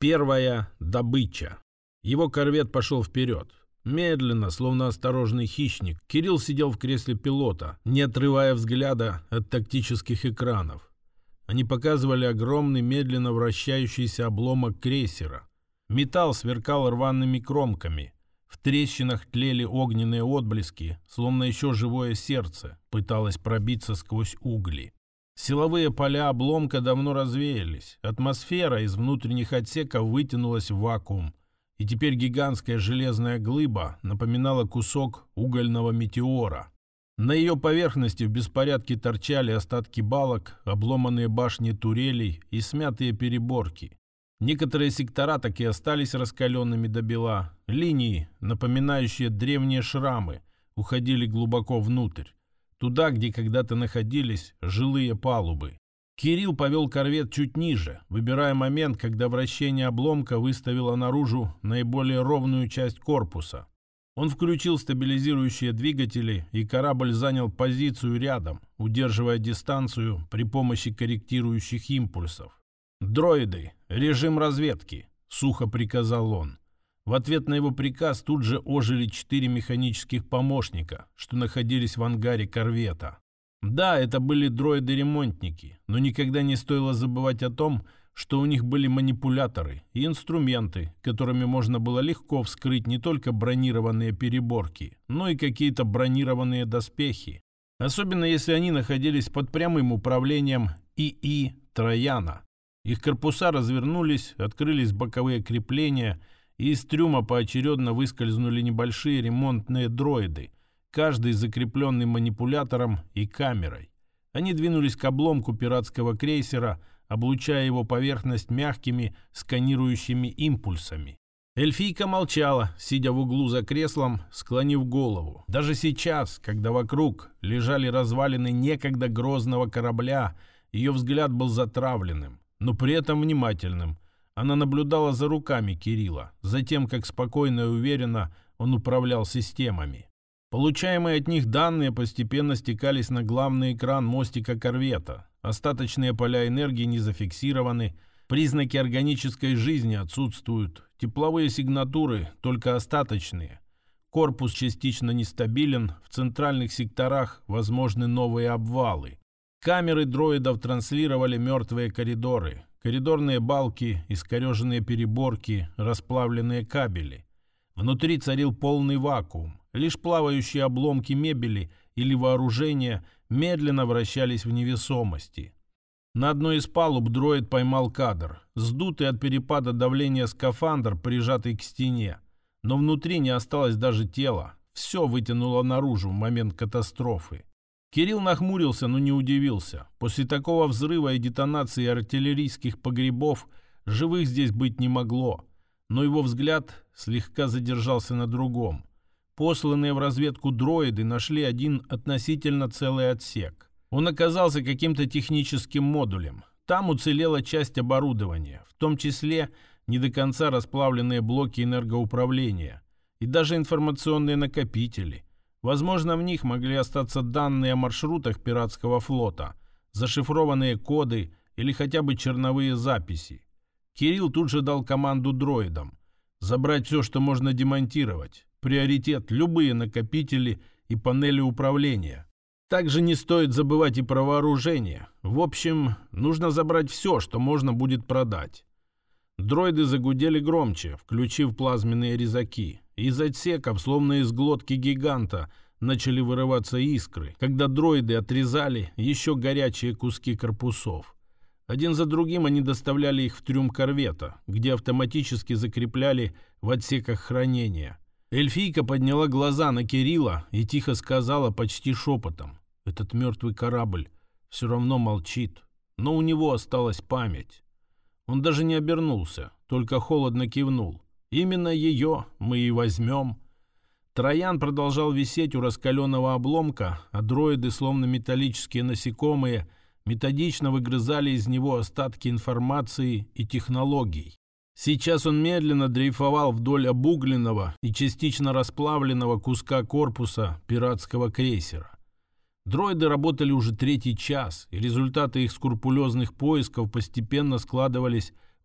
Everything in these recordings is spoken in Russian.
Первая добыча. Его корвет пошел вперед. Медленно, словно осторожный хищник, Кирилл сидел в кресле пилота, не отрывая взгляда от тактических экранов. Они показывали огромный, медленно вращающийся обломок крейсера. Металл сверкал рваными кромками. В трещинах тлели огненные отблески, словно еще живое сердце пыталось пробиться сквозь угли. Силовые поля обломка давно развеялись. Атмосфера из внутренних отсеков вытянулась в вакуум. И теперь гигантская железная глыба напоминала кусок угольного метеора. На ее поверхности в беспорядке торчали остатки балок, обломанные башни турелей и смятые переборки. Некоторые сектора так и остались раскаленными до бела. Линии, напоминающие древние шрамы, уходили глубоко внутрь. Туда, где когда-то находились жилые палубы. Кирилл повел корвет чуть ниже, выбирая момент, когда вращение обломка выставило наружу наиболее ровную часть корпуса. Он включил стабилизирующие двигатели, и корабль занял позицию рядом, удерживая дистанцию при помощи корректирующих импульсов. «Дроиды, режим разведки», — сухо приказал он. В ответ на его приказ тут же ожили 4 механических помощника, что находились в ангаре корвета. Да, это были дроиды-ремонтники, но никогда не стоило забывать о том, что у них были манипуляторы и инструменты, которыми можно было легко вскрыть не только бронированные переборки, но и какие-то бронированные доспехи. Особенно если они находились под прямым управлением ИИ Трояна. Их корпуса развернулись, открылись боковые крепления, и из трюма поочередно выскользнули небольшие ремонтные дроиды, каждый закрепленный манипулятором и камерой. Они двинулись к обломку пиратского крейсера, облучая его поверхность мягкими сканирующими импульсами. Эльфийка молчала, сидя в углу за креслом, склонив голову. Даже сейчас, когда вокруг лежали развалины некогда грозного корабля, ее взгляд был затравленным, но при этом внимательным. Она наблюдала за руками Кирилла, за тем, как спокойно и уверенно он управлял системами. Получаемые от них данные постепенно стекались на главный экран мостика корвета. Остаточные поля энергии не зафиксированы, признаки органической жизни отсутствуют, тепловые сигнатуры только остаточные. Корпус частично нестабилен, в центральных секторах возможны новые обвалы. Камеры дроидов транслировали мертвые коридоры, коридорные балки, искореженные переборки, расплавленные кабели. Внутри царил полный вакуум. Лишь плавающие обломки мебели или вооружения медленно вращались в невесомости. На одной из палуб дроид поймал кадр. Сдутый от перепада давления скафандр, прижатый к стене. Но внутри не осталось даже тела. Все вытянуло наружу в момент катастрофы. Кирилл нахмурился, но не удивился. После такого взрыва и детонации артиллерийских погребов живых здесь быть не могло. Но его взгляд слегка задержался на другом. Посланные в разведку дроиды нашли один относительно целый отсек. Он оказался каким-то техническим модулем. Там уцелела часть оборудования, в том числе не до конца расплавленные блоки энергоуправления и даже информационные накопители. Возможно, в них могли остаться данные о маршрутах пиратского флота, зашифрованные коды или хотя бы черновые записи. Кирилл тут же дал команду дроидам забрать все, что можно демонтировать. Приоритет – любые накопители и панели управления. Также не стоит забывать и про вооружение. В общем, нужно забрать все, что можно будет продать. Дроиды загудели громче, включив плазменные резаки. Из отсеков, словно из глотки гиганта, начали вырываться искры, когда дроиды отрезали еще горячие куски корпусов. Один за другим они доставляли их в трюм корвета, где автоматически закрепляли в отсеках хранения. Эльфийка подняла глаза на Кирилла и тихо сказала почти шепотом: «Этот мертвый корабль все равно молчит, но у него осталась память». Он даже не обернулся, только холодно кивнул. «Именно ее мы и возьмем». Троян продолжал висеть у раскаленного обломка, а дроиды, словно металлические насекомые, методично выгрызали из него остатки информации и технологий. Сейчас он медленно дрейфовал вдоль обугленного и частично расплавленного куска корпуса пиратского крейсера. Дроиды работали уже 3-й час, и результаты их скрупулезных поисков постепенно складывались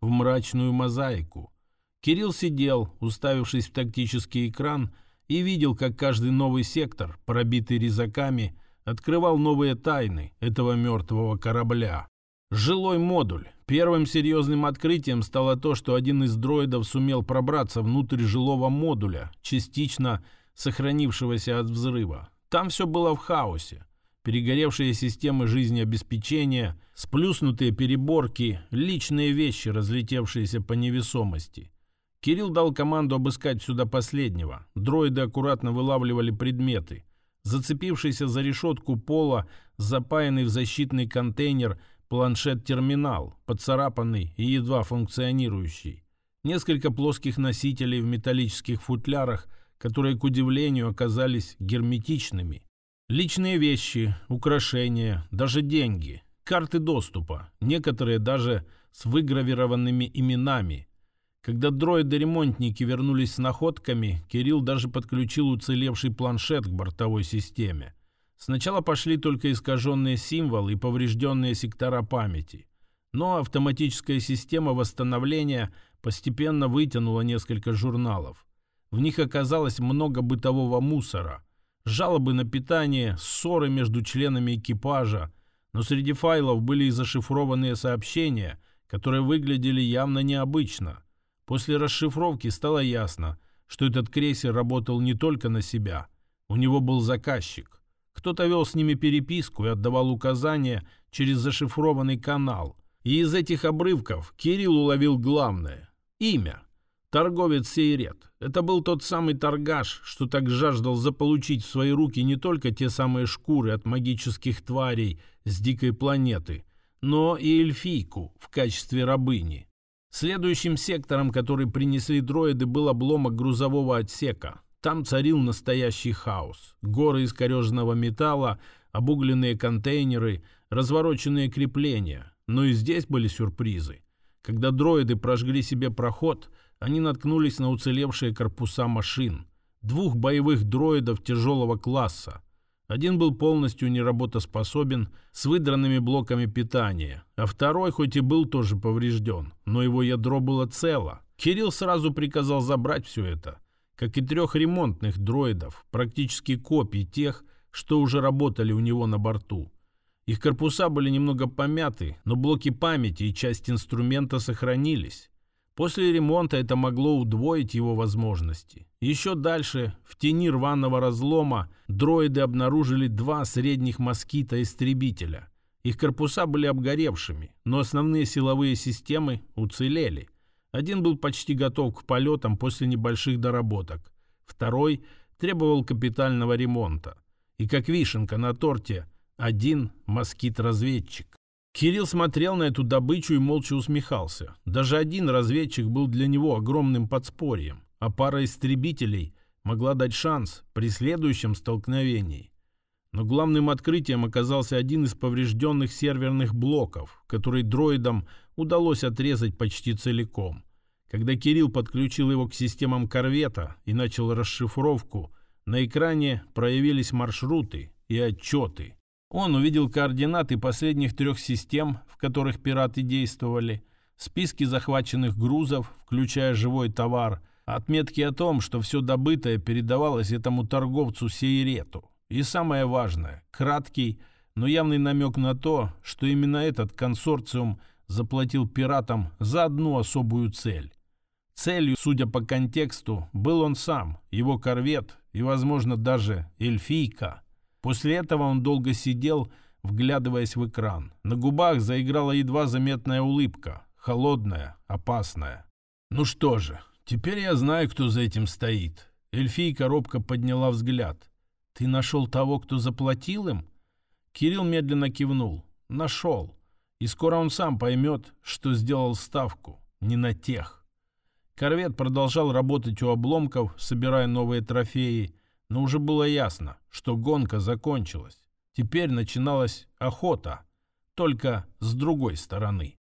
в мрачную мозаику. Кирилл сидел, уставившись в тактический экран, и видел, как каждый новый сектор, пробитый резаками, открывал новые тайны этого мертвого корабля. Жилой модуль. Первым серьезным открытием стало то, что один из дроидов сумел пробраться внутрь жилого модуля, частично сохранившегося от взрыва. Там все было в хаосе. Перегоревшие системы жизнеобеспечения, сплюснутые переборки, личные вещи, разлетевшиеся по невесомости. Кирилл дал команду обыскать сюда последнего. Дроиды аккуратно вылавливали предметы. Зацепившийся за решетку пола, запаянный в защитный контейнер, планшет-терминал, поцарапанный и едва функционирующий. Несколько плоских носителей в металлических футлярах, которые, к удивлению, оказались герметичными. Личные вещи, украшения, даже деньги, карты доступа, некоторые даже с выгравированными именами. Когда дроиды-ремонтники вернулись с находками, Кирилл даже подключил уцелевший планшет к бортовой системе. Сначала пошли только искаженные символы и поврежденные сектора памяти. Но автоматическая система восстановления постепенно вытянула несколько журналов. В них оказалось много бытового мусора. Жалобы на питание, ссоры между членами экипажа. Но среди файлов были и зашифрованные сообщения, которые выглядели явно необычно. После расшифровки стало ясно, что этот крейсер работал не только на себя. У него был заказчик. Кто-то вел с ними переписку и отдавал указания через зашифрованный канал. И из этих обрывков Кирилл уловил главное – имя. Торговец Сейрет. Это был тот самый торгаш, что так жаждал заполучить в свои руки не только те самые шкуры от магических тварей с дикой планеты, но и эльфийку в качестве рабыни. Следующим сектором, который принесли дроиды, был обломок грузового отсека. Там царил настоящий хаос. Горы искореженного металла, обугленные контейнеры, развороченные крепления. Но и здесь были сюрпризы. Когда дроиды прожгли себе проход, они наткнулись на уцелевшие корпуса машин. 2 боевых дроидов тяжелого класса. Один был полностью неработоспособен, с выдранными блоками питания, а второй, хоть и был тоже поврежден, но его ядро было цело. Кирилл сразу приказал забрать все это, как и 3 ремонтных дроидов, практически копий тех, что уже работали у него на борту. Их корпуса были немного помяты, но блоки памяти и часть инструмента сохранились. После ремонта это могло удвоить его возможности. Еще дальше, в тени рваного разлома, дроиды обнаружили 2 средних москита-истребителя. Их корпуса были обгоревшими, но основные силовые системы уцелели. Один был почти готов к полетам после небольших доработок. Второй требовал капитального ремонта. И как вишенка на торте, один москит-разведчик. Кирилл смотрел на эту добычу и молча усмехался. Даже один разведчик был для него огромным подспорьем, а пара истребителей могла дать шанс при следующем столкновении. Но главным открытием оказался один из поврежденных серверных блоков, который дроидам удалось отрезать почти целиком. Когда Кирилл подключил его к системам корвета и начал расшифровку, на экране проявились маршруты и отчеты. Он увидел координаты последних 3 систем, в которых пираты действовали, списки захваченных грузов, включая живой товар, отметки о том, что все добытое передавалось этому торговцу Сейрету. И самое важное, краткий, но явный намек на то, что именно этот консорциум заплатил пиратам за одну особую цель. Целью, судя по контексту, был он сам, его корвет и, возможно, даже эльфийка. После этого он долго сидел, вглядываясь в экран. На губах заиграла едва заметная улыбка, холодная, опасная. «Ну что же, теперь я знаю, кто за этим стоит». Эльфийка робко подняла взгляд. «Ты нашел того, кто заплатил им?» Кирилл медленно кивнул. «Нашел. И скоро он сам поймет, что сделал ставку не на тех». Корвет продолжал работать у обломков, собирая новые трофеи, но уже было ясно, что гонка закончилась. Теперь начиналась охота, только с другой стороны.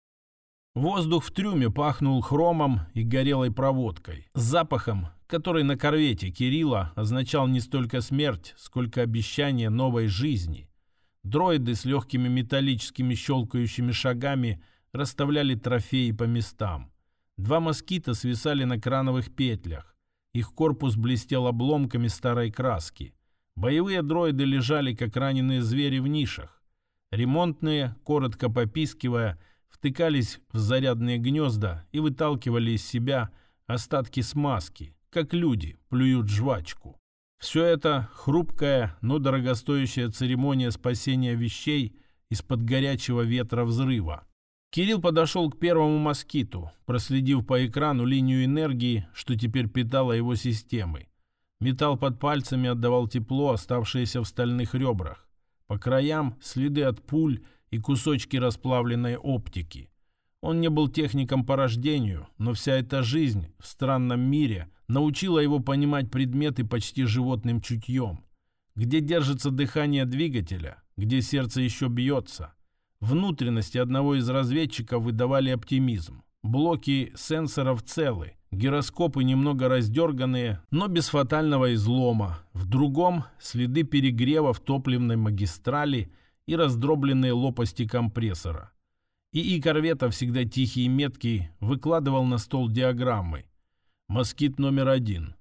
Воздух в трюме пахнул хромом и горелой проводкой, с запахом, который на корвете Кирилла означал не столько смерть, сколько обещание новой жизни. Дроиды с легкими металлическими щелкающими шагами расставляли трофеи по местам. 2 москита свисали на крановых петлях. Их корпус блестел обломками старой краски. Боевые дроиды лежали, как раненые звери, в нишах. Ремонтные, коротко попискивая, втыкались в зарядные гнезда и выталкивали из себя остатки смазки, как люди плюют жвачку. Все это хрупкая, но дорогостоящая церемония спасения вещей из-под горячего ветра взрыва. Кирилл подошел к первому москиту, проследив по экрану линию энергии, что теперь питала его системой. Металл под пальцами отдавал тепло, оставшееся в стальных ребрах. По краям следы от пуль и кусочки расплавленной оптики. Он не был техником по рождению, но вся эта жизнь в странном мире научила его понимать предметы почти животным чутьем. Где держится дыхание двигателя, где сердце еще бьется. Внутренности одного из разведчиков выдавали оптимизм. Блоки сенсоров целы, гироскопы немного раздерганные, но без фатального излома. В другом следы перегрева в топливной магистрали и раздробленные лопасти компрессора. ИИ корвета, всегда тихий и меткий, выкладывал на стол диаграммы. Москит номер 1,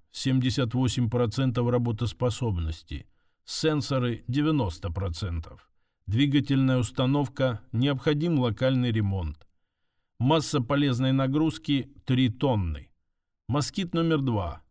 78% работоспособности. Сенсоры 90%. Двигательная установка, необходим локальный ремонт. Масса полезной нагрузки 3 тонны. Москит номер 2,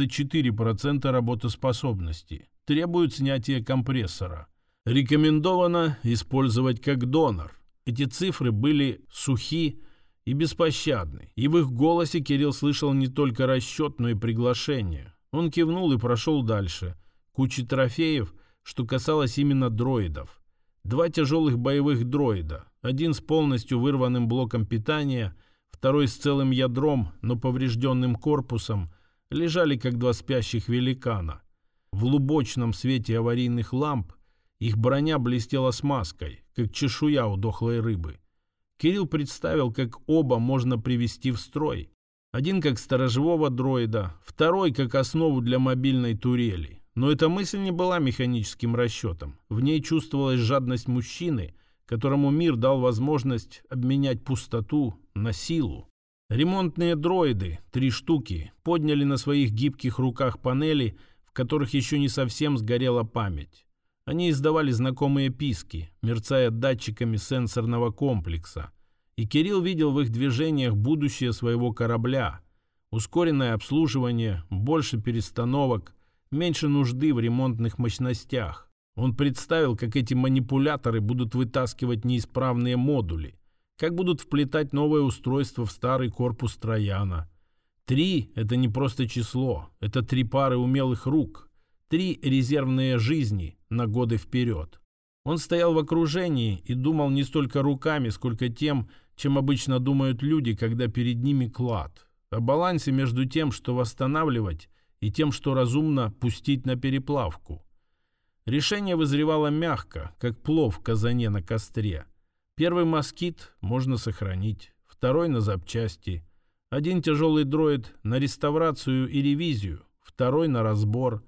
34% работоспособности. Требует снятия компрессора. Рекомендовано использовать как донор. Эти цифры были сухи и беспощадны. И в их голосе Кирилл слышал не только расчет, но и приглашение. Он кивнул и прошел дальше. Куча трофеев, что касалось именно дроидов. 2 тяжелых боевых дроида. Один с полностью вырванным блоком питания, второй с целым ядром, но поврежденным корпусом, лежали как 2 спящих великана. В лубочном свете аварийных ламп их броня блестела смазкой, как чешуя у дохлой рыбы. Кирилл представил, как оба можно привести в строй. Один как сторожевого дроида, второй как основу для мобильной турели. Но эта мысль не была механическим расчетом. В ней чувствовалась жадность мужчины, которому мир дал возможность обменять пустоту на силу. Ремонтные дроиды, 3 штуки, подняли на своих гибких руках панели, в которых еще не совсем сгорела память. Они издавали знакомые писки, мерцая датчиками сенсорного комплекса. И Кирилл видел в их движениях будущее своего корабля. Ускоренное обслуживание, больше перестановок, меньше нужды в ремонтных мощностях. Он представил, как эти манипуляторы будут вытаскивать неисправные модули, как будут вплетать новое устройство в старый корпус Трояна. 3 – это не просто число, это 3 пары умелых рук, 3 резервные жизни на годы вперед. Он стоял в окружении и думал не столько руками, сколько тем, чем обычно думают люди, когда перед ними клад. О балансе между тем, что восстанавливать, и тем, что разумно пустить на переплавку. Решение вызревало мягко, как плов в казане на костре. Первый москит можно сохранить, второй на запчасти. Один тяжелый дроид на реставрацию и ревизию, второй на разбор.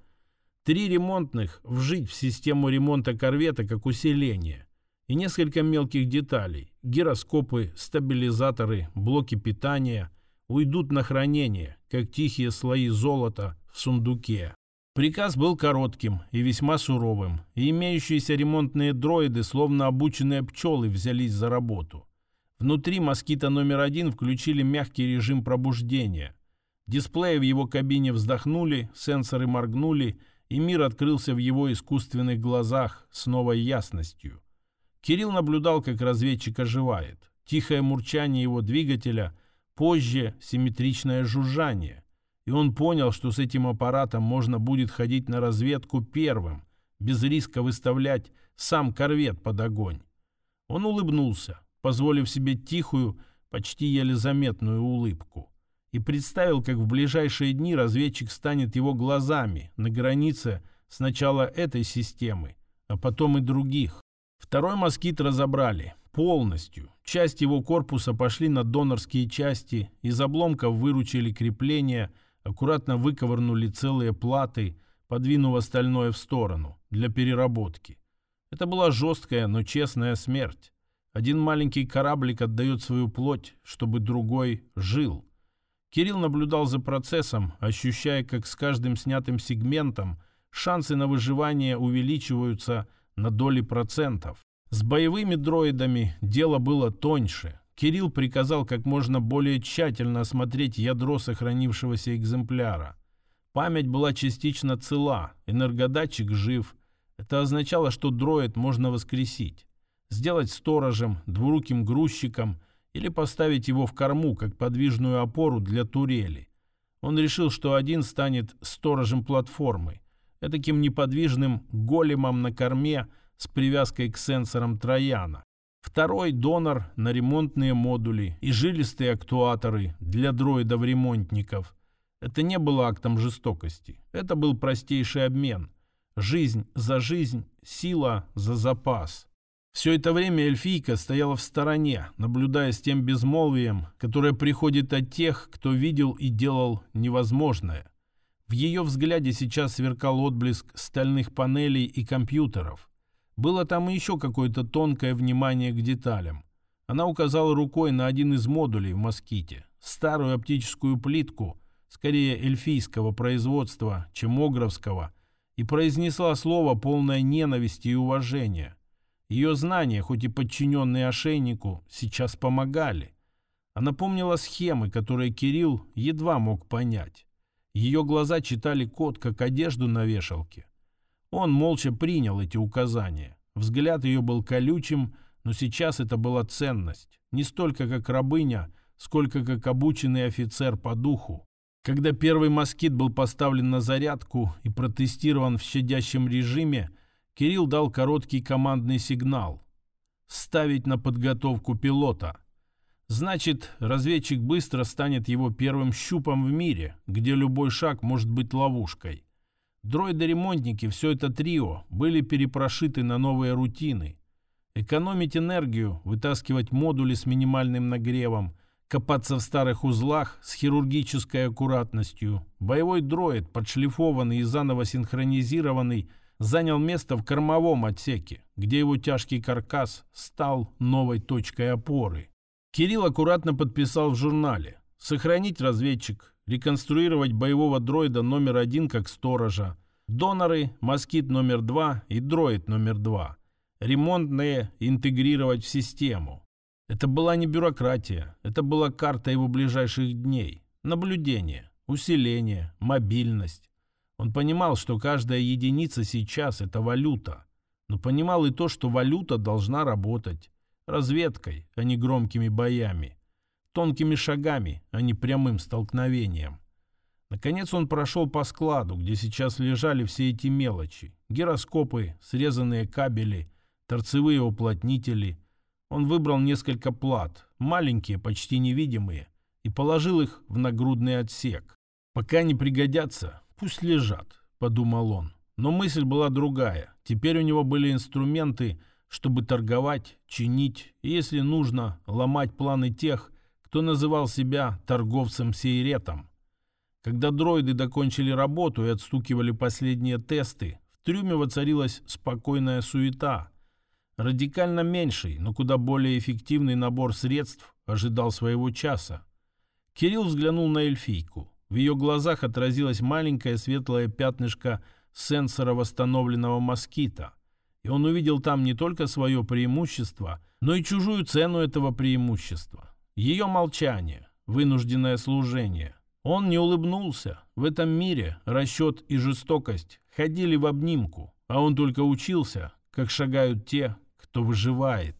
3 ремонтных вжить в систему ремонта корвета как усиление. И несколько мелких деталей. Гироскопы, стабилизаторы, блоки питания уйдут на хранение, как тихие слои золота в сундуке. Приказ был коротким и весьма суровым, и имеющиеся ремонтные дроиды, словно обученные пчелы, взялись за работу. Внутри москита номер 1 включили мягкий режим пробуждения. Дисплеи в его кабине вздохнули, сенсоры моргнули, и мир открылся в его искусственных глазах с новой ясностью. Кирилл наблюдал, как разведчик оживает. Тихое мурчание его двигателя, позже симметричное жужжание. И он понял, что с этим аппаратом можно будет ходить на разведку первым, без риска выставлять сам корвет под огонь. Он улыбнулся, позволив себе тихую, почти еле заметную улыбку. И представил, как в ближайшие дни разведчик станет его глазами на границе сначала этой системы, а потом и других. Второй москит разобрали полностью. Часть его корпуса пошли на донорские части, из обломков выручили крепления, аккуратно выковырнули целые платы, подвинув остальное в сторону для переработки. Это была жесткая, но честная смерть. Один маленький кораблик отдает свою плоть, чтобы другой жил. Кирилл наблюдал за процессом, ощущая, как с каждым снятым сегментом шансы на выживание увеличиваются на доли процентов. С боевыми дроидами дело было тоньше. Кирилл приказал как можно более тщательно осмотреть ядро сохранившегося экземпляра. Память была частично цела, энергодатчик жив. Это означало, что дроид можно воскресить, сделать сторожем, двуруким грузчиком или поставить его в корму, как подвижную опору для турели. Он решил, что один станет сторожем платформы, этаким неподвижным големом на корме с привязкой к сенсорам Трояна. Второй — донор на ремонтные модули и жилистые актуаторы для дроидов-ремонтников. Это не было актом жестокости. Это был простейший обмен. Жизнь за жизнь, сила за запас. Все это время эльфийка стояла в стороне, наблюдая с тем безмолвием, которое приходит от тех, кто видел и делал невозможное. В ее взгляде сейчас сверкал отблеск стальных панелей и компьютеров. Было там и еще какое-то тонкое внимание к деталям. Она указала рукой на один из модулей в моските, старую оптическую плитку, скорее эльфийского производства, чем огровского, и произнесла слово, полное ненависти и уважения. Ее знания, хоть и подчиненные ошейнику, сейчас помогали. Она помнила схемы, которые Кирилл едва мог понять. Ее глаза читали код, как одежду на вешалке. Он молча принял эти указания. Взгляд ее был колючим, но сейчас это была ценность. Не столько как рабыня, сколько как обученный офицер по духу. Когда первый москит был поставлен на зарядку и протестирован в щадящем режиме, Кирилл дал короткий командный сигнал. «Ставить на подготовку пилота». Значит, разведчик быстро станет его первым щупом в мире, где любой шаг может быть ловушкой. Дроиды-ремонтники, все это трио, были перепрошиты на новые рутины. Экономить энергию, вытаскивать модули с минимальным нагревом, копаться в старых узлах с хирургической аккуратностью. Боевой дроид, подшлифованный и заново синхронизированный, занял место в кормовом отсеке, где его тяжкий каркас стал новой точкой опоры. Кирилл аккуратно подписал в журнале: сохранить разведчик, реконструировать боевого дроида номер 1 как сторожа, доноры, москит номер 2 и дроид номер 2, ремонтные интегрировать в систему. Это была не бюрократия, это была карта его ближайших дней, наблюдение, усиление, мобильность. Он понимал, что каждая единица сейчас – это валюта, но понимал и то, что валюта должна работать разведкой, а не громкими боями, тонкими шагами, а не прямым столкновением. Наконец он прошел по складу, где сейчас лежали все эти мелочи: гироскопы, срезанные кабели, торцевые уплотнители. Он выбрал несколько плат, маленькие, почти невидимые, и положил их в нагрудный отсек. «Пока не пригодятся, пусть лежат», — подумал он. Но мысль была другая. Теперь у него были инструменты, чтобы торговать, чинить и, если нужно, ломать планы тех, кто называл себя торговцем-сейретом. Когда дроиды докончили работу и отстукивали последние тесты, в трюме воцарилась спокойная суета. Радикально меньший, но куда более эффективный набор средств ожидал своего часа. Кирилл взглянул на эльфийку. В ее глазах отразилось маленькое светлое пятнышко сенсора восстановленного москита. И он увидел там не только свое преимущество, но и чужую цену этого преимущества. Ее молчание, вынужденное служение. Он не улыбнулся. В этом мире расчет и жестокость ходили в обнимку, а он только учился, как шагают те, кто выживает.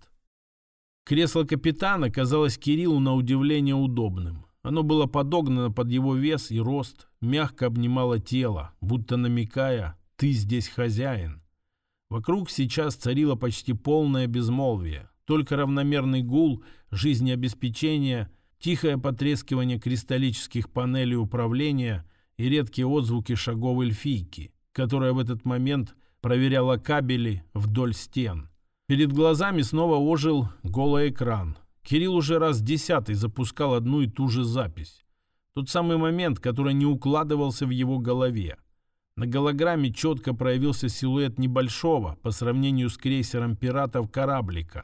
Кресло капитана казалось Кириллу на удивление удобным. Оно было подогнано под его вес и рост, мягко обнимало тело, будто намекая: «Ты здесь хозяин». Вокруг сейчас царило почти полное безмолвие, только равномерный гул жизнеобеспечения, тихое потрескивание кристаллических панелей управления и редкие отзвуки шагов эльфийки, которая в этот момент проверяла кабели вдоль стен. Перед глазами снова ожил голый экран. Кирилл уже раз 10 запускал одну и ту же запись. Тот самый момент, который не укладывался в его голове. На голограмме четко проявился силуэт небольшого, по сравнению с крейсером пиратов, кораблика.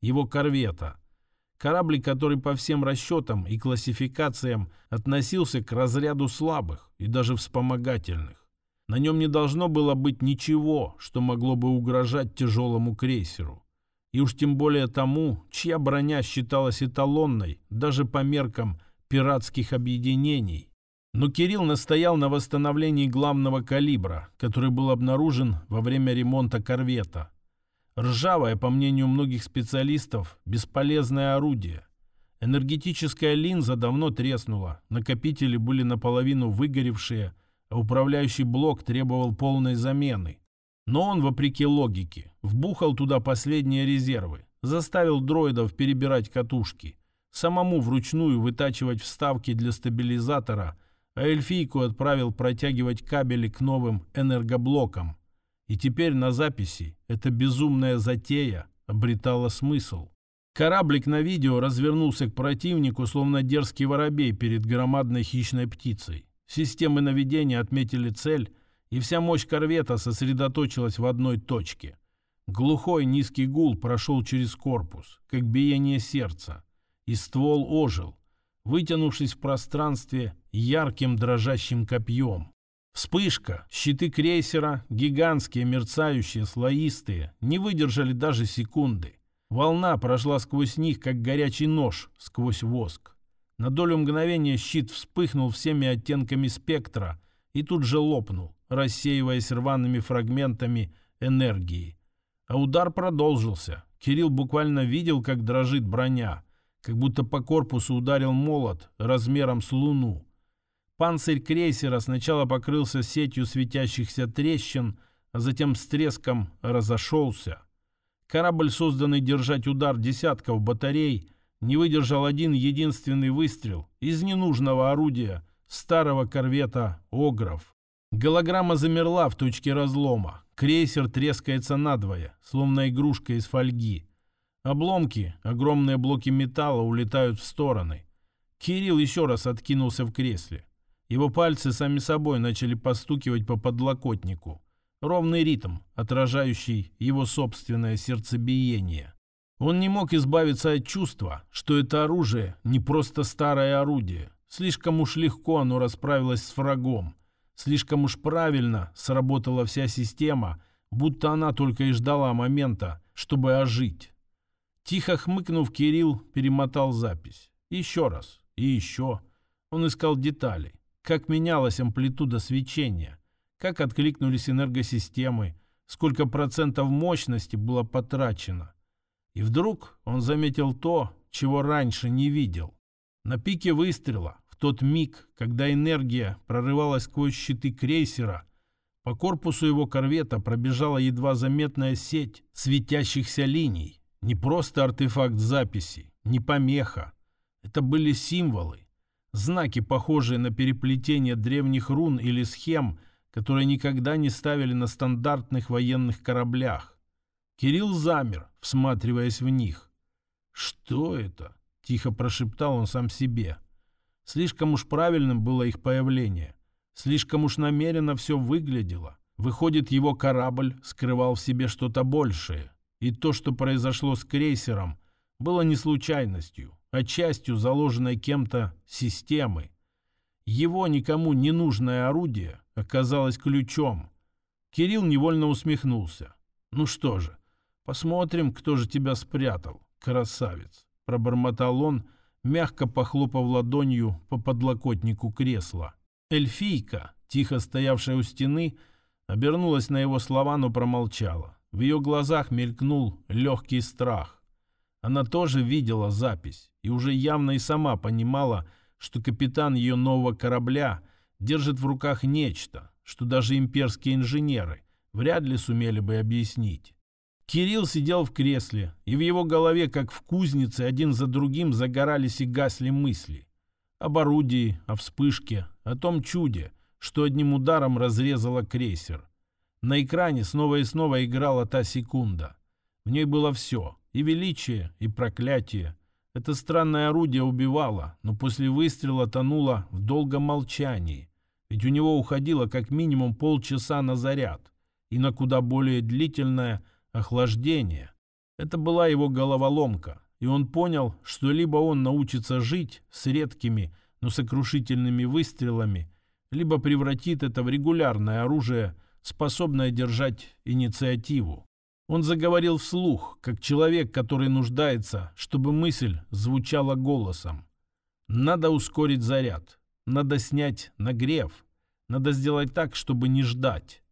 его корвета. Корабль, который по всем расчетам и классификациям относился к разряду слабых и даже вспомогательных. На нем не должно было быть ничего, что могло бы угрожать тяжелому крейсеру. И уж тем более тому, чья броня считалась эталонной даже по меркам пиратских объединений. Но Кирилл настоял на восстановлении главного калибра, который был обнаружен во время ремонта корвета. Ржавое, по мнению многих специалистов, бесполезное орудие. Энергетическая линза давно треснула, накопители были наполовину выгоревшие, а управляющий блок требовал полной замены. Но он, вопреки логике, вбухал туда последние резервы, заставил дроидов перебирать катушки, самому вручную вытачивать вставки для стабилизатора, а эльфийку отправил протягивать кабели к новым энергоблокам. И теперь на записи эта безумная затея обретала смысл. Кораблик на видео развернулся к противнику, словно дерзкий воробей перед громадной хищной птицей. Системы наведения отметили цель, и вся мощь корвета сосредоточилась в одной точке. Глухой низкий гул прошел через корпус, как биение сердца, и ствол ожил, вытянувшись в пространстве ярким дрожащим копьем. Вспышка, щиты крейсера, гигантские, мерцающие, слоистые, не выдержали даже секунды. Волна прошла сквозь них, как горячий нож сквозь воск. На долю мгновения щит вспыхнул всеми оттенками спектра и тут же лопнул, рассеиваясь рваными фрагментами энергии. А удар продолжился. Кирилл буквально видел, как дрожит броня, как будто по корпусу ударил молот размером с луну. Панцирь крейсера сначала покрылся сетью светящихся трещин, а затем с треском разошелся. Корабль, созданный держать удар десятков батарей, не выдержал один единственный выстрел из ненужного орудия старого корвета «Огров». Голограмма замерла в точке разлома. Крейсер трескается надвое, словно игрушка из фольги. Обломки, огромные блоки металла улетают в стороны. Кирилл еще раз откинулся в кресле. Его пальцы сами собой начали постукивать по подлокотнику. Ровный ритм, отражающий его собственное сердцебиение. Он не мог избавиться от чувства, что это оружие не просто старое орудие. Слишком уж легко оно расправилось с врагом. Слишком уж правильно сработала вся система, будто она только и ждала момента, чтобы ожить. Тихо хмыкнув, Кирилл перемотал запись. Еще раз. И еще. Он искал детали. Как менялась амплитуда свечения, как откликнулись энергосистемы, сколько процентов мощности было потрачено. И вдруг он заметил то, чего раньше не видел. На пике выстрела, в тот миг, когда энергия прорывалась сквозь щиты крейсера, по корпусу его корвета пробежала едва заметная сеть светящихся линий. Не просто артефакт записи, не помеха. Это были символы. Знаки, похожие на переплетение древних рун или схем, которые никогда не ставили на стандартных военных кораблях. Кирилл замер, всматриваясь в них. «Что это?» — тихо прошептал он сам себе. Слишком уж правильным было их появление. Слишком уж намеренно все выглядело. Выходит, его корабль скрывал в себе что-то большее. И то, что произошло с крейсером, было не случайностью, а частью заложенной кем-то системы. Его никому не нужное орудие оказалось ключом. Кирилл невольно усмехнулся. «Ну что же, посмотрим, кто же тебя спрятал, красавец», — пробормотал он, мягко похлопав ладонью по подлокотнику кресла. Эльфийка, тихо стоявшая у стены, обернулась на его слова, но промолчала. В ее глазах мелькнул легкий страх. Она тоже видела запись и уже явно и сама понимала, что капитан ее нового корабля держит в руках нечто, что даже имперские инженеры вряд ли сумели бы объяснить. Кирилл сидел в кресле, и в его голове, как в кузнице, один за другим загорались и гасли мысли. Об орудии, о вспышке, о том чуде, что одним ударом разрезало крейсер. На экране снова и снова играла та секунда. В ней было все — и величие, и проклятие. Это странное орудие убивало, но после выстрела тонуло в долгом молчании. Ведь у него уходило как минимум полчаса на заряд и на куда более длительное охлаждение. Это была его головоломка, и он понял, что либо он научится жить с редкими, но сокрушительными выстрелами, либо превратит это в регулярное оружие, способное держать инициативу. Он заговорил вслух, как человек, который нуждается, чтобы мысль звучала голосом. Надо ускорить заряд, надо снять нагрев, надо сделать так, чтобы не ждать.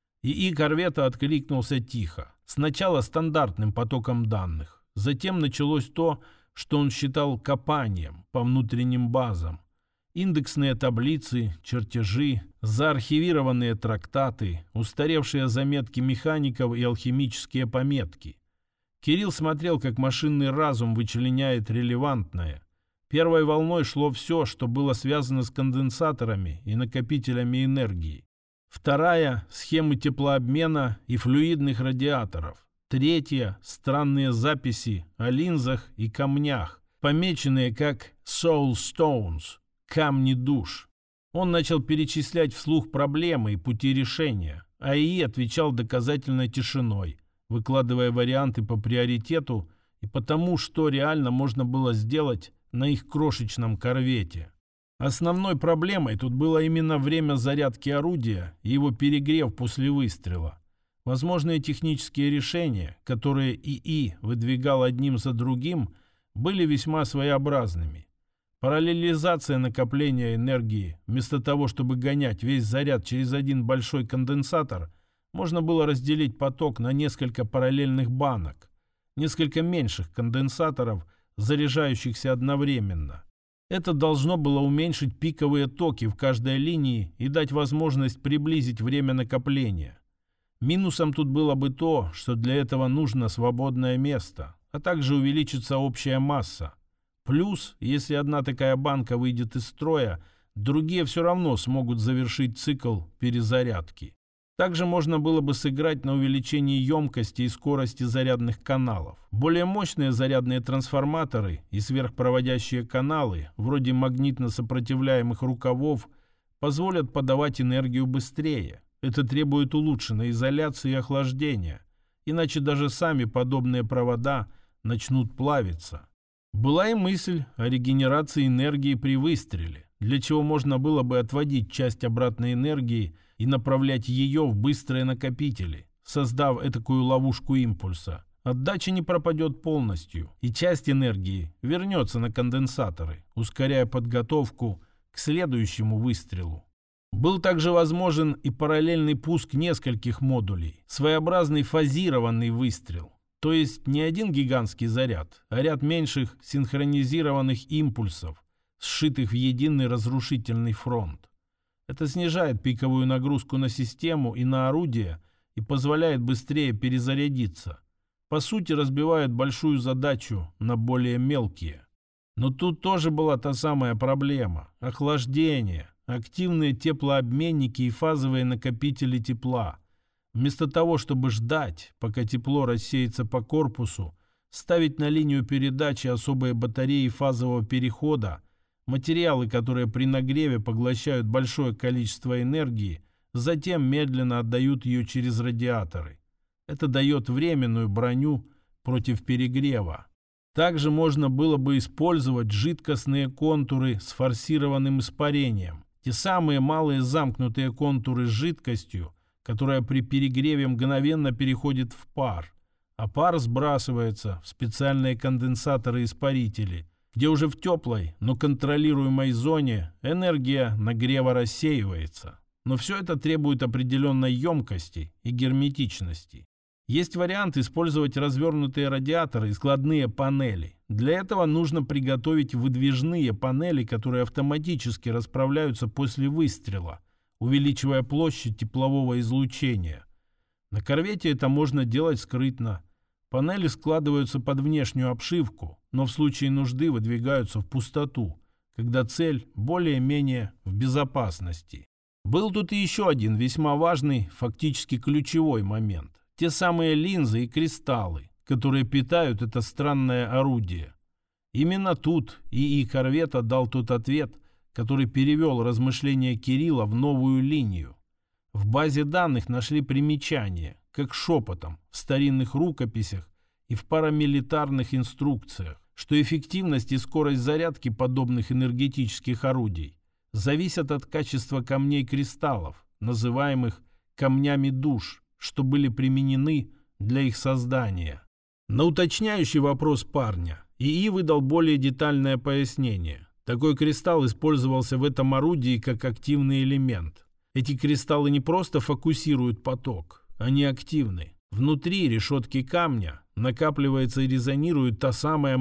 ИИ корвета откликнулся тихо, сначала стандартным потоком данных, затем началось то, что он считал копанием по внутренним базам. Индексные таблицы, чертежи, заархивированные трактаты, устаревшие заметки механиков и алхимические пометки. Кирилл смотрел, как машинный разум вычленяет релевантное. Первой волной шло все, что было связано с конденсаторами и накопителями энергии. Вторая – схемы теплообмена и флюидных радиаторов. Третья – странные записи о линзах и камнях, помеченные как «Soul Stones» – камни душ. Он начал перечислять вслух проблемы и пути решения, а ИИ отвечал доказательной тишиной, выкладывая варианты по приоритету и по тому, что реально можно было сделать на их крошечном корвете. Основной проблемой тут было именно время зарядки орудия и его перегрев после выстрела. Возможные технические решения, которые ИИ выдвигал одним за другим, были весьма своеобразными. Параллелизация накопления энергии. Вместо того, чтобы гонять весь заряд через один большой конденсатор, можно было разделить поток на несколько параллельных банок, несколько меньших конденсаторов, заряжающихся одновременно. Это должно было уменьшить пиковые токи в каждой линии и дать возможность приблизить время накопления. Минусом тут было бы то, что для этого нужно свободное место, а также увеличится общая масса. Плюс, если одна такая банка выйдет из строя, другие все равно смогут завершить цикл перезарядки. Также можно было бы сыграть на увеличении емкости и скорости зарядных каналов. Более мощные зарядные трансформаторы и сверхпроводящие каналы, вроде магнитно-сопротивляемых рукавов, позволят подавать энергию быстрее. Это требует улучшенной изоляции и охлаждения, иначе даже сами подобные провода начнут плавиться. Была и мысль о регенерации энергии при выстреле, для чего можно было бы отводить часть обратной энергии и направлять ее в быстрые накопители, создав этакую ловушку импульса. Отдача не пропадет полностью, и часть энергии вернется на конденсаторы, ускоряя подготовку к следующему выстрелу. Был также возможен и параллельный пуск нескольких модулей, своеобразный фазированный выстрел. То есть не один гигантский заряд, а ряд меньших синхронизированных импульсов, сшитых в единый разрушительный фронт. Это снижает пиковую нагрузку на систему и на орудие и позволяет быстрее перезарядиться. По сути, разбивает большую задачу на более мелкие. Но тут тоже была та самая проблема – охлаждение, активные теплообменники и фазовые накопители тепла. Вместо того, чтобы ждать, пока тепло рассеется по корпусу, ставить на линию передачи особые батареи фазового перехода, материалы, которые при нагреве поглощают большое количество энергии, затем медленно отдают ее через радиаторы. Это дает временную броню против перегрева. Также можно было бы использовать жидкостные контуры с форсированным испарением. Те самые малые замкнутые контуры с жидкостью, которая при перегреве мгновенно переходит в пар, а пар сбрасывается в специальные конденсаторы-испарители, где уже в теплой, но контролируемой зоне энергия нагрева рассеивается. Но все это требует определенной емкости и герметичности. Есть вариант использовать развернутые радиаторы и складные панели. Для этого нужно приготовить выдвижные панели, которые автоматически расправляются после выстрела, увеличивая площадь теплового излучения. На корвете это можно делать скрытно. Панели складываются под внешнюю обшивку, но в случае нужды выдвигаются в пустоту, когда цель более-менее в безопасности. Был тут и еще один весьма важный, фактически ключевой момент. Те самые линзы и кристаллы, которые питают это странное орудие. Именно тут ИИ корвета дал тот ответ, который перевел размышления Кирилла в новую линию. В базе данных нашли примечания, как шепотом, в старинных рукописях и в парамилитарных инструкциях, что эффективность и скорость зарядки подобных энергетических орудий зависят от качества камней-кристаллов, называемых камнями душ, что были применены для их создания. На уточняющий вопрос парня ИИ выдал более детальное пояснение. Такой кристалл использовался в этом орудии как активный элемент. Эти кристаллы не просто фокусируют поток, они активны. Внутри решетки камня накапливается и резонирует та самая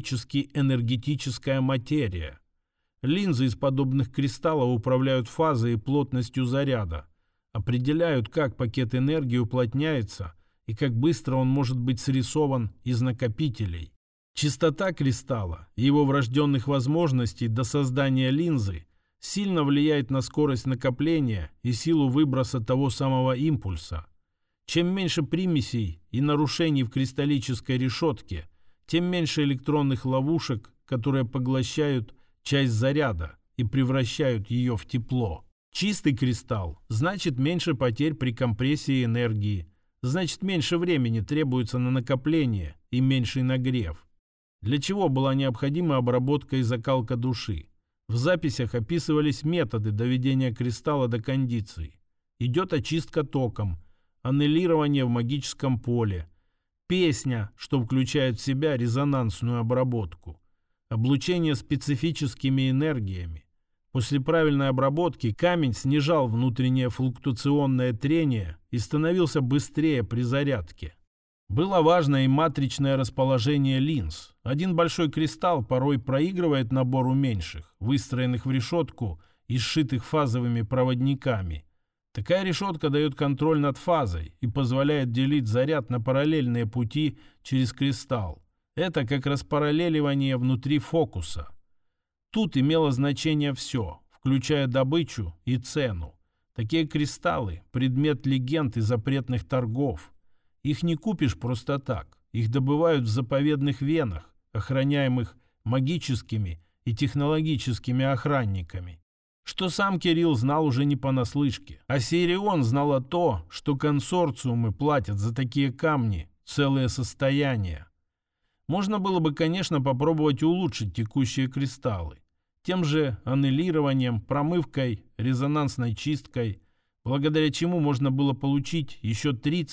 магически-энергетическая материя. Линзы из подобных кристаллов управляют фазой и плотностью заряда, определяют, как пакет энергии уплотняется и как быстро он может быть срисован из накопителей. Частота кристалла и его врожденных возможностей до создания линзы сильно влияет на скорость накопления и силу выброса того самого импульса. Чем меньше примесей и нарушений в кристаллической решетке, тем меньше электронных ловушек, которые поглощают часть заряда и превращают ее в тепло. Чистый кристалл значит меньше потерь при компрессии энергии, значит меньше времени требуется на накопление и меньший нагрев. Для чего была необходима обработка и закалка души? В записях описывались методы доведения кристалла до кондиции. Идет очистка током, аннелирование в магическом поле, песня, что включает в себя резонансную обработку, облучение специфическими энергиями. После правильной обработки камень снижал внутреннее флуктуационное трение и становился быстрее при зарядке. Было важно и матричное расположение линз. Один большой кристалл порой проигрывает набору меньших, выстроенных в решетку и сшитых фазовыми проводниками. Такая решетка дает контроль над фазой и позволяет делить заряд на параллельные пути через кристалл. Это как распараллеливание внутри фокуса. Тут имело значение все, включая добычу и цену. Такие кристаллы – предмет легенд и запретных торгов. Их не купишь просто так. Их добывают в заповедных венах, охраняемых магическими и технологическими охранниками. Что сам Кирилл знал уже не понаслышке. А Сирион знала то, что консорциумы платят за такие камни целые состояния. Можно было бы, конечно, попробовать улучшить текущие кристаллы. Тем же аннелированием, промывкой, резонансной чисткой, благодаря чему можно было получить еще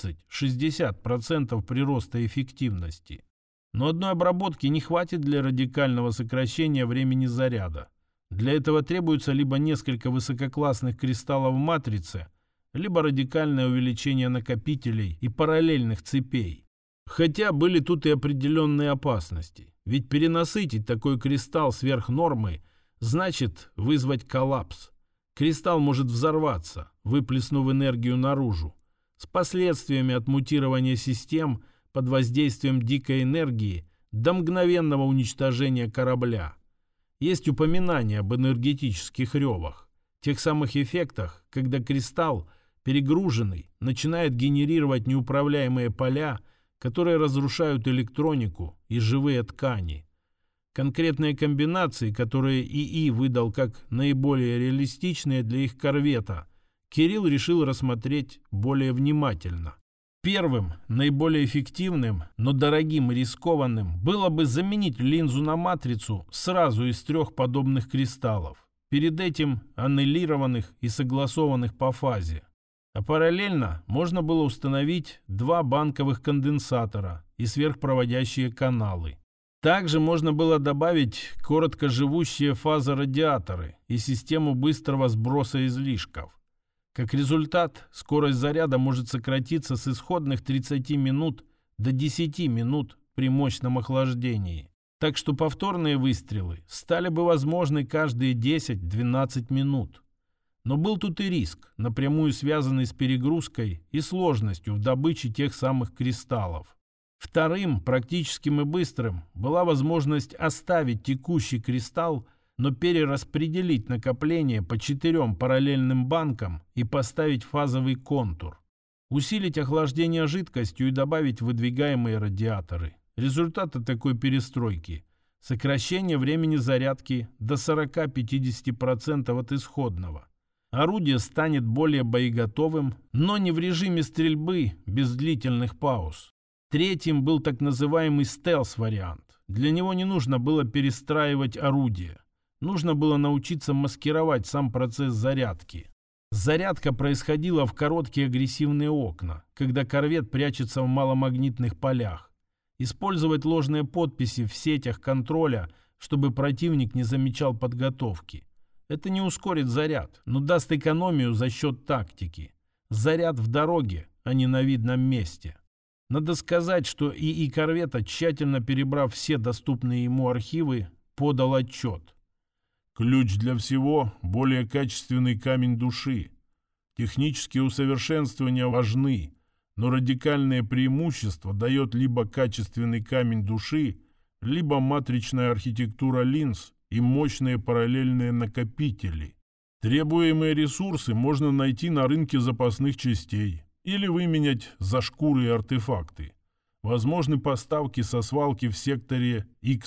30-60% прироста эффективности. Но одной обработки не хватит для радикального сокращения времени заряда. Для этого требуется либо несколько высококлассных кристаллов в матрице, либо радикальное увеличение накопителей и параллельных цепей. Хотя были тут и определенные опасности. Ведь перенасытить такой кристалл сверх нормы значит вызвать коллапс. Кристалл может взорваться, выплеснув энергию наружу, с последствиями от мутирования систем под воздействием дикой энергии до мгновенного уничтожения корабля. Есть упоминания об энергетических ревах, тех самых эффектах, когда кристалл, перегруженный, начинает генерировать неуправляемые поля, которые разрушают электронику и живые ткани. Конкретные комбинации, которые ИИ выдал как наиболее реалистичные для их корвета, Кирилл решил рассмотреть более внимательно. Первым, наиболее эффективным, но дорогим и рискованным было бы заменить линзу на матрицу сразу из 3 подобных кристаллов, перед этим аннелированных и согласованных по фазе. А параллельно можно было установить 2 банковых конденсатора и сверхпроводящие каналы. Также можно было добавить короткоживущие фазорадиаторы и систему быстрого сброса излишков. Как результат, скорость заряда может сократиться с исходных 30 минут до 10 минут при мощном охлаждении. Так что повторные выстрелы стали бы возможны каждые 10-12 минут. Но был тут и риск, напрямую связанный с перегрузкой и сложностью в добыче тех самых кристаллов. Вторым, практическим и быстрым, была возможность оставить текущий кристалл, но перераспределить накопление по 4 параллельным банкам и поставить фазовый контур. Усилить охлаждение жидкостью и добавить выдвигаемые радиаторы. Результаты такой перестройки – сокращение времени зарядки до 40-50% от исходного. Орудие станет более боеготовым, но не в режиме стрельбы без длительных пауз. Третьим был так называемый стелс-вариант. Для него не нужно было перестраивать орудие. Нужно было научиться маскировать сам процесс зарядки. Зарядка происходила в короткие агрессивные окна, когда корвет прячется в маломагнитных полях. Использовать ложные подписи в сетях контроля, чтобы противник не замечал подготовки. Это не ускорит заряд, но даст экономию за счет тактики. Заряд в дороге, а не на видном месте. Надо сказать, что ИИ корвета, тщательно перебрав все доступные ему архивы, подал отчет. Ключ для всего – более качественный камень души. Технические усовершенствования важны, но радикальное преимущество дает либо качественный камень души, либо матричная архитектура линз и мощные параллельные накопители. Требуемые ресурсы можно найти на рынке запасных частей или выменять за шкуры и артефакты. Возможны поставки со свалки в секторе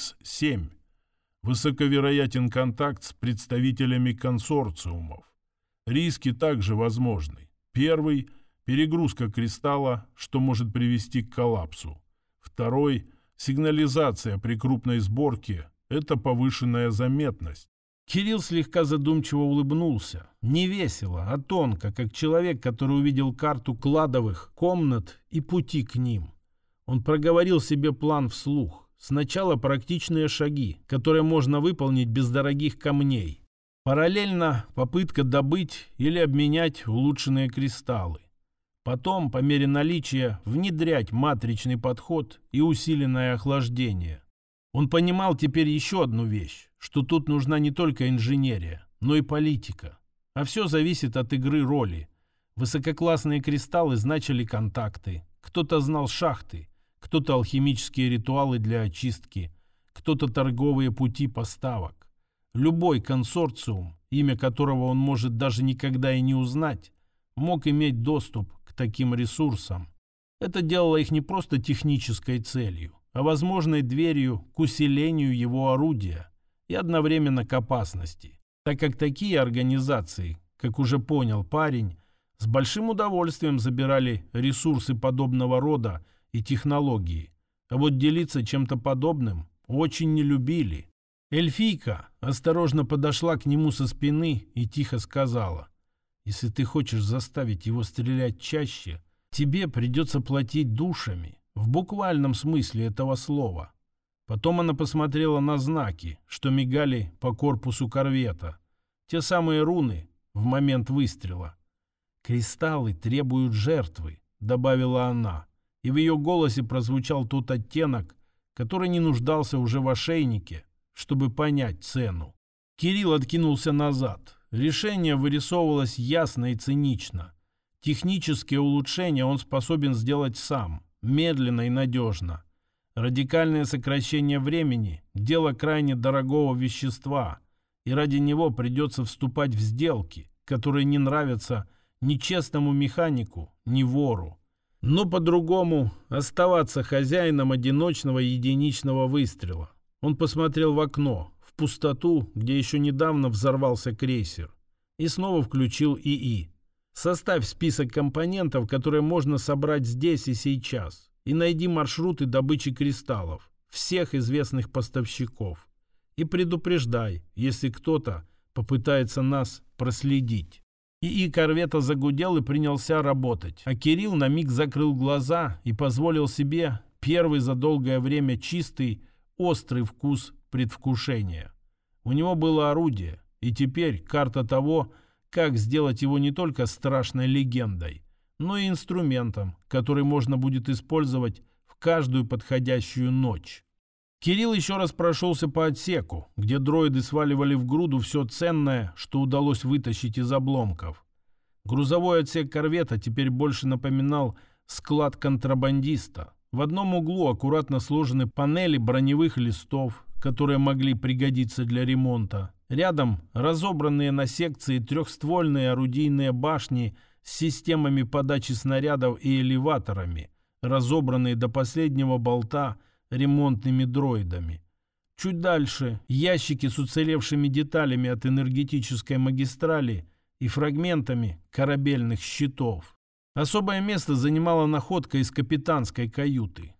X7. Высоковероятен контакт с представителями консорциумов. Риски также возможны. Первый – перегрузка кристалла, что может привести к коллапсу. Второй – сигнализация при крупной сборке. Это повышенная заметность. Кирилл слегка задумчиво улыбнулся. Не весело, а тонко, как человек, который увидел карту кладовых комнат и пути к ним. Он проговорил себе план вслух. Сначала практичные шаги, которые можно выполнить без дорогих камней. Параллельно попытка добыть или обменять улучшенные кристаллы. Потом, по мере наличия, внедрять матричный подход и усиленное охлаждение. Он понимал теперь еще одну вещь, что тут нужна не только инженерия, но и политика. А все зависит от игры роли. Высококлассные кристаллы значили контакты, кто-то знал шахты, кто-то алхимические ритуалы для очистки, кто-то торговые пути поставок. Любой консорциум, имя которого он может даже никогда и не узнать, мог иметь доступ к таким ресурсам. Это делало их не просто технической целью, а возможной дверью к усилению его орудия и одновременно к опасности, так как такие организации, как уже понял парень, с большим удовольствием забирали ресурсы подобного рода и технологии, а вот делиться чем-то подобным очень не любили. Эльфийка осторожно подошла к нему со спины и тихо сказала: «Если ты хочешь заставить его стрелять чаще, тебе придется платить душами, в буквальном смысле этого слова». Потом она посмотрела на знаки, что мигали по корпусу корвета. Те самые руны в момент выстрела. «Кристаллы требуют жертвы», — добавила она, и в ее голосе прозвучал тот оттенок, который не нуждался уже в ошейнике, чтобы понять цену. Кирилл откинулся назад. Решение вырисовывалось ясно и цинично. Технические улучшения он способен сделать сам, медленно и надежно. Радикальное сокращение времени – дело крайне дорогого вещества, и ради него придется вступать в сделки, которые не нравятся ни честному механику, ни вору. Но по-другому оставаться хозяином одиночного единичного выстрела. Он посмотрел в окно, в пустоту, где еще недавно взорвался крейсер, и снова включил ИИ. Составь список компонентов, которые можно собрать здесь и сейчас, и найди маршруты добычи кристаллов всех известных поставщиков. И предупреждай, если кто-то попытается нас проследить. ИИ корвета загудел и принялся работать, а Кирилл на миг закрыл глаза и позволил себе первый за долгое время чистый, острый вкус предвкушения. У него было орудие, и теперь карта того, как сделать его не только страшной легендой, но и инструментом, который можно будет использовать в каждую подходящую ночь. Кирилл еще раз прошелся по отсеку, где дроиды сваливали в груду все ценное, что удалось вытащить из обломков. Грузовой отсек корвета теперь больше напоминал склад контрабандиста. В одном углу аккуратно сложены панели броневых листов, которые могли пригодиться для ремонта. Рядом разобранные на секции трехствольные орудийные башни с системами подачи снарядов и элеваторами, разобранные до последнего болта ремонтными дроидами. Чуть дальше ящики с уцелевшими деталями от энергетической магистрали и фрагментами корабельных щитов. Особое место занимала находка из капитанской каюты.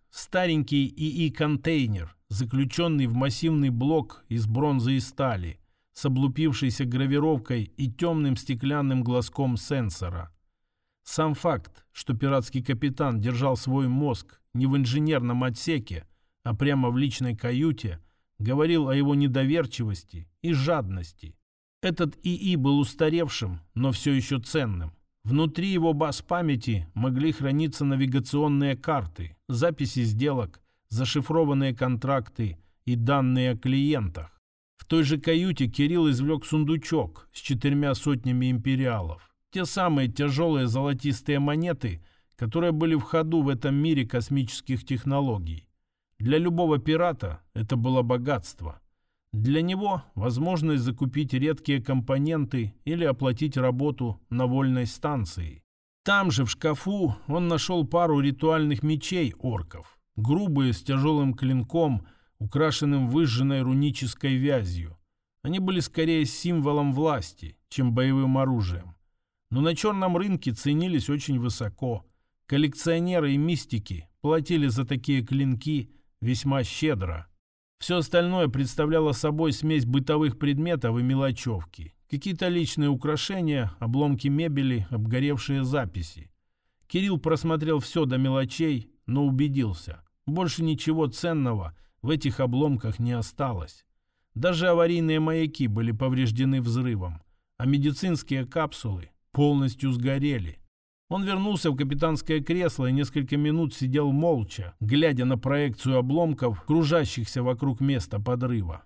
Старенький ИИ-контейнер, заключенный в массивный блок из бронзы и стали, с облупившейся гравировкой и темным стеклянным глазком сенсора. Сам факт, что пиратский капитан держал свой мозг не в инженерном отсеке, а прямо в личной каюте, говорил о его недоверчивости и жадности. Этот ИИ был устаревшим, но все еще ценным. Внутри его баз памяти могли храниться навигационные карты, записи сделок, зашифрованные контракты и данные о клиентах. В той же каюте Кирилл извлек сундучок с 4 сотнями империалов. Те самые тяжелые золотистые монеты, которые были в ходу в этом мире космических технологий. Для любого пирата это было богатство. Для него возможность закупить редкие компоненты или оплатить работу на вольной станции. Там же в шкафу он нашел пару ритуальных мечей орков, грубые с тяжелым клинком, украшенным выжженной рунической вязью. Они были скорее символом власти, чем боевым оружием. Но на черном рынке ценились очень высоко. Коллекционеры и мистики платили за такие клинки весьма щедро. Все остальное представляло собой смесь бытовых предметов и мелочевки. Какие-то личные украшения, обломки мебели, обгоревшие записи. Кирилл просмотрел все до мелочей, но убедился. Больше ничего ценного в этих обломках не осталось. Даже аварийные маяки были повреждены взрывом, а медицинские капсулы полностью сгорели. Он вернулся в капитанское кресло и несколько минут сидел молча, глядя на проекцию обломков, кружащихся вокруг места подрыва.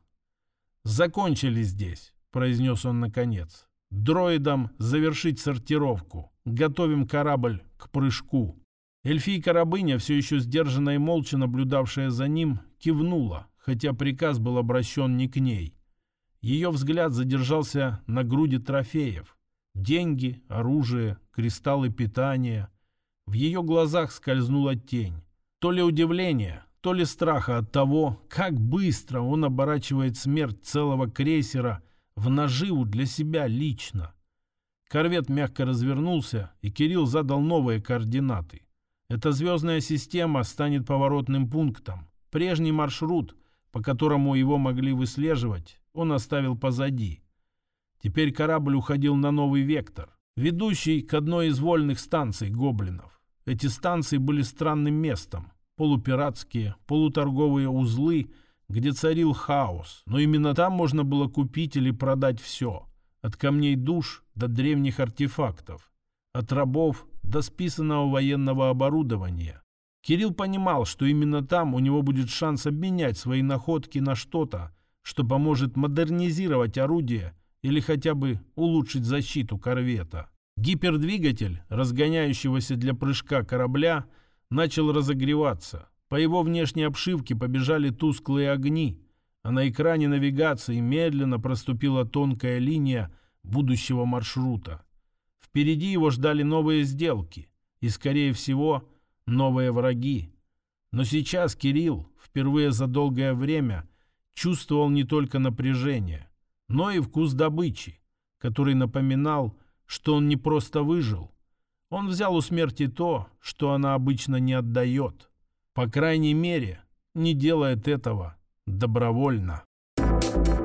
«Закончили здесь», — произнес он наконец. «Дроидам завершить сортировку. Готовим корабль к прыжку». Эльфийка-рабыня, все еще сдержанно и молча наблюдавшая за ним, кивнула, хотя приказ был обращен не к ней. Ее взгляд задержался на груди трофеев. Деньги, оружие, кристаллы питания. В ее глазах скользнула тень. То ли удивление, то ли страха от того, как быстро он оборачивает смерть целого крейсера в наживу для себя лично. Корвет мягко развернулся, и Кирилл задал новые координаты. Эта звездная система станет поворотным пунктом. Прежний маршрут, по которому его могли выслеживать, он оставил позади. Теперь корабль уходил на новый вектор, ведущий к одной из вольных станций гоблинов. Эти станции были странным местом. Полупиратские, полуторговые узлы, где царил хаос. Но именно там можно было купить или продать все. От камней душ до древних артефактов. От рабов до списанного военного оборудования. Кирилл понимал, что именно там у него будет шанс обменять свои находки на что-то, что поможет модернизировать орудие или хотя бы улучшить защиту корвета. Гипердвигатель, разгоняющегося для прыжка корабля, начал разогреваться. По его внешней обшивке побежали тусклые огни, а на экране навигации медленно проступила тонкая линия будущего маршрута. Впереди его ждали новые сделки и, скорее всего, новые враги. Но сейчас Кирилл впервые за долгое время чувствовал не только напряжение, но и вкус добычи, который напоминал, что он не просто выжил. Он взял у смерти то, что она обычно не отдает. По крайней мере, не делает этого добровольно.